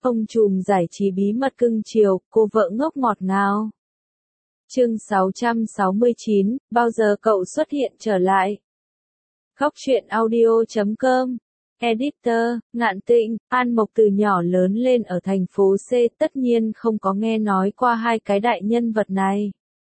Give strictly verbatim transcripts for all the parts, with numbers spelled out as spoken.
Ông trùm giải trí bí mật cưng chiều, cô vợ ngốc ngọt ngào. Chương sáu trăm sáu mươi chín, bao giờ cậu xuất hiện trở lại? Góc truyện audio chấm com. Editor, Ngạn Tịnh. An Mộc từ nhỏ lớn lên ở thành phố C, tất nhiên không có nghe nói qua hai cái đại nhân vật này.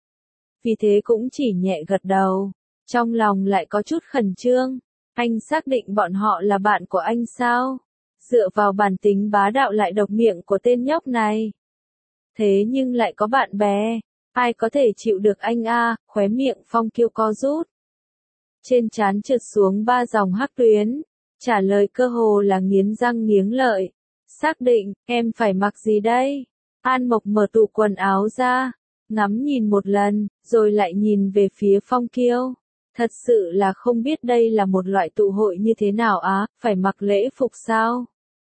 Vì thế cũng chỉ nhẹ gật đầu, trong lòng lại có chút khẩn trương. Anh xác định bọn họ là bạn của anh sao? Dựa vào bản tính bá đạo lại độc miệng của tên nhóc này. Thế nhưng lại có bạn bè, ai có thể chịu được anh a? Khóe miệng Phong Kiêu co rút. Trên trán trượt xuống ba dòng hắc tuyến, trả lời cơ hồ là nghiến răng nghiến lợi. Xác định, em phải mặc gì đây? An Mộc mở tủ quần áo ra, ngắm nhìn một lần, rồi lại nhìn về phía Phong Kiêu. Thật sự là không biết đây là một loại tụ hội như thế nào á, phải mặc lễ phục sao?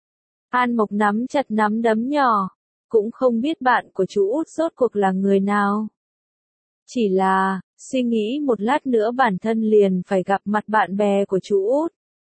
An Mộc nắm chặt nắm đấm nhỏ, cũng không biết bạn của chú út rốt cuộc là người nào. Chỉ là, suy nghĩ một lát nữa bản thân liền phải gặp mặt bạn bè của chú út.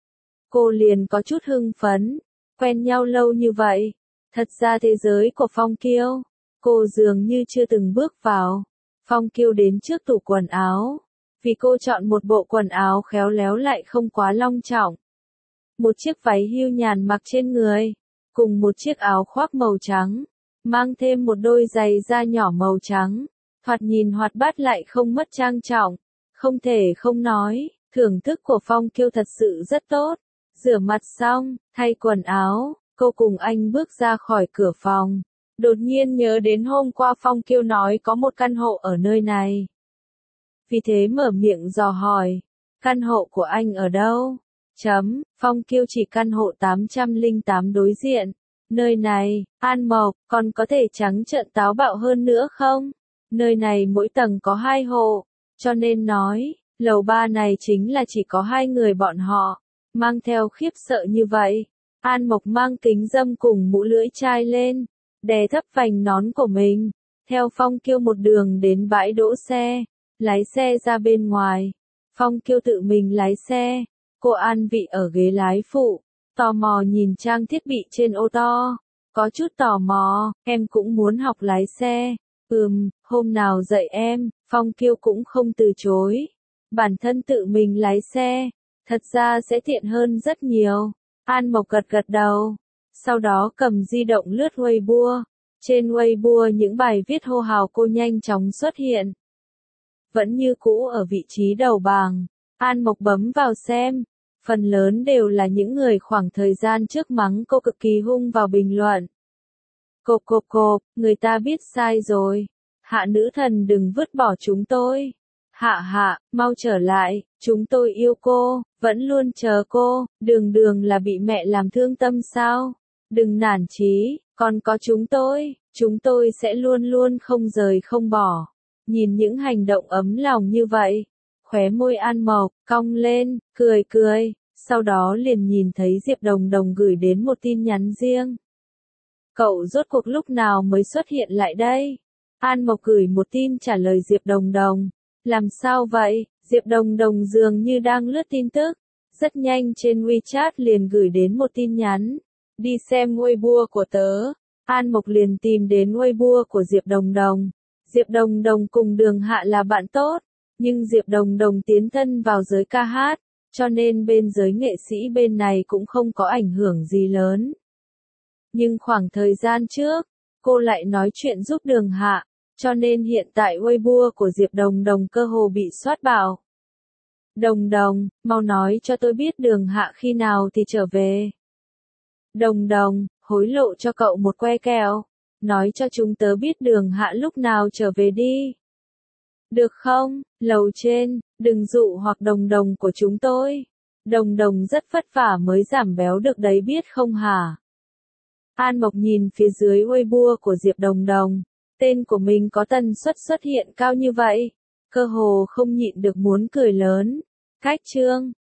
Cô liền có chút hưng phấn, quen nhau lâu như vậy, thật ra thế giới của Phong Kiêu, cô dường như chưa từng bước vào. Phong Kiêu đến trước tủ quần áo, vì cô chọn một bộ quần áo khéo léo lại không quá long trọng. Một chiếc váy hưu nhàn mặc trên người, cùng một chiếc áo khoác màu trắng, mang thêm một đôi giày da nhỏ màu trắng, thoạt nhìn hoạt bát lại không mất trang trọng. Không thể không nói, thưởng thức của Phong Kiêu thật sự rất tốt. Rửa mặt xong, thay quần áo, cô cùng anh bước ra khỏi cửa phòng. Đột nhiên nhớ đến hôm qua Phong Kiêu nói có một căn hộ ở nơi này. Vì thế mở miệng dò hỏi, căn hộ của anh ở đâu? Chấm, Phong Kiêu chỉ căn hộ tám trăm lẻ tám đối diện. Nơi này, An Mộc, còn có thể trắng trợn táo bạo hơn nữa không? Nơi này mỗi tầng có hai hộ, cho nên nói, lầu ba này chính là chỉ có hai người bọn họ. Mang theo khiếp sợ như vậy, An Mộc mang kính râm cùng mũ lưỡi chai lên, đè thấp vành nón của mình, theo Phong Kiêu một đường đến bãi đỗ xe, lái xe ra bên ngoài. Phong Kiêu tự mình lái xe, cô an vị ở ghế lái phụ, tò mò nhìn trang thiết bị trên ô tô, có chút tò mò, em cũng muốn học lái xe. Ừm, hôm nào dạy em. Phong Kiêu cũng không từ chối, bản thân tự mình lái xe, thật ra sẽ tiện hơn rất nhiều. An Mộc gật gật đầu, sau đó cầm di động lướt Weibo. Trên Weibo những bài viết hô hào cô nhanh chóng xuất hiện. Vẫn như cũ ở vị trí đầu bảng, An Mộc bấm vào xem, phần lớn đều là những người khoảng thời gian trước mắng cô cực kỳ hung vào bình luận. Cộp cộp cộp, người ta biết sai rồi. Hạ nữ thần đừng vứt bỏ chúng tôi. Hạ hạ, mau trở lại, chúng tôi yêu cô, vẫn luôn chờ cô. Đường đường là bị mẹ làm thương tâm sao? Đừng nản chí, còn có chúng tôi, chúng tôi sẽ luôn luôn không rời không bỏ. Nhìn những hành động ấm lòng như vậy, khóe môi An Mộc cong lên, cười cười, sau đó liền nhìn thấy Diệp Đồng Đồng gửi đến một tin nhắn riêng. Cậu rốt cuộc lúc nào mới xuất hiện lại đây? An Mộc gửi một tin trả lời Diệp Đồng Đồng. Làm sao vậy? Diệp Đồng Đồng dường như đang lướt tin tức. Rất nhanh trên WeChat liền gửi đến một tin nhắn. Đi xem Weibo của tớ. An Mộc liền tìm đến Weibo của Diệp Đồng Đồng. Diệp Đồng Đồng cùng Đường Hạ là bạn tốt, nhưng Diệp Đồng Đồng tiến thân vào giới ca hát, cho nên bên giới nghệ sĩ bên này cũng không có ảnh hưởng gì lớn. Nhưng khoảng thời gian trước, cô lại nói chuyện giúp Đường Hạ, cho nên hiện tại Weibo của Diệp Đồng Đồng cơ hồ bị soát bảo. Đồng Đồng, mau nói cho tôi biết Đường Hạ khi nào thì trở về. Đồng Đồng, hối lộ cho cậu một que kẹo, nói cho chúng tớ biết Đường Hạ lúc nào trở về đi. Được không? Lầu trên, đừng dụ hoặc Đồng Đồng của chúng tôi. Đồng Đồng rất vất vả mới giảm béo được đấy biết không hả? An Mộc nhìn phía dưới Weibo của Diệp Đồng Đồng, tên của mình có tần suất xuất hiện cao như vậy, cơ hồ không nhịn được muốn cười lớn. Cách chương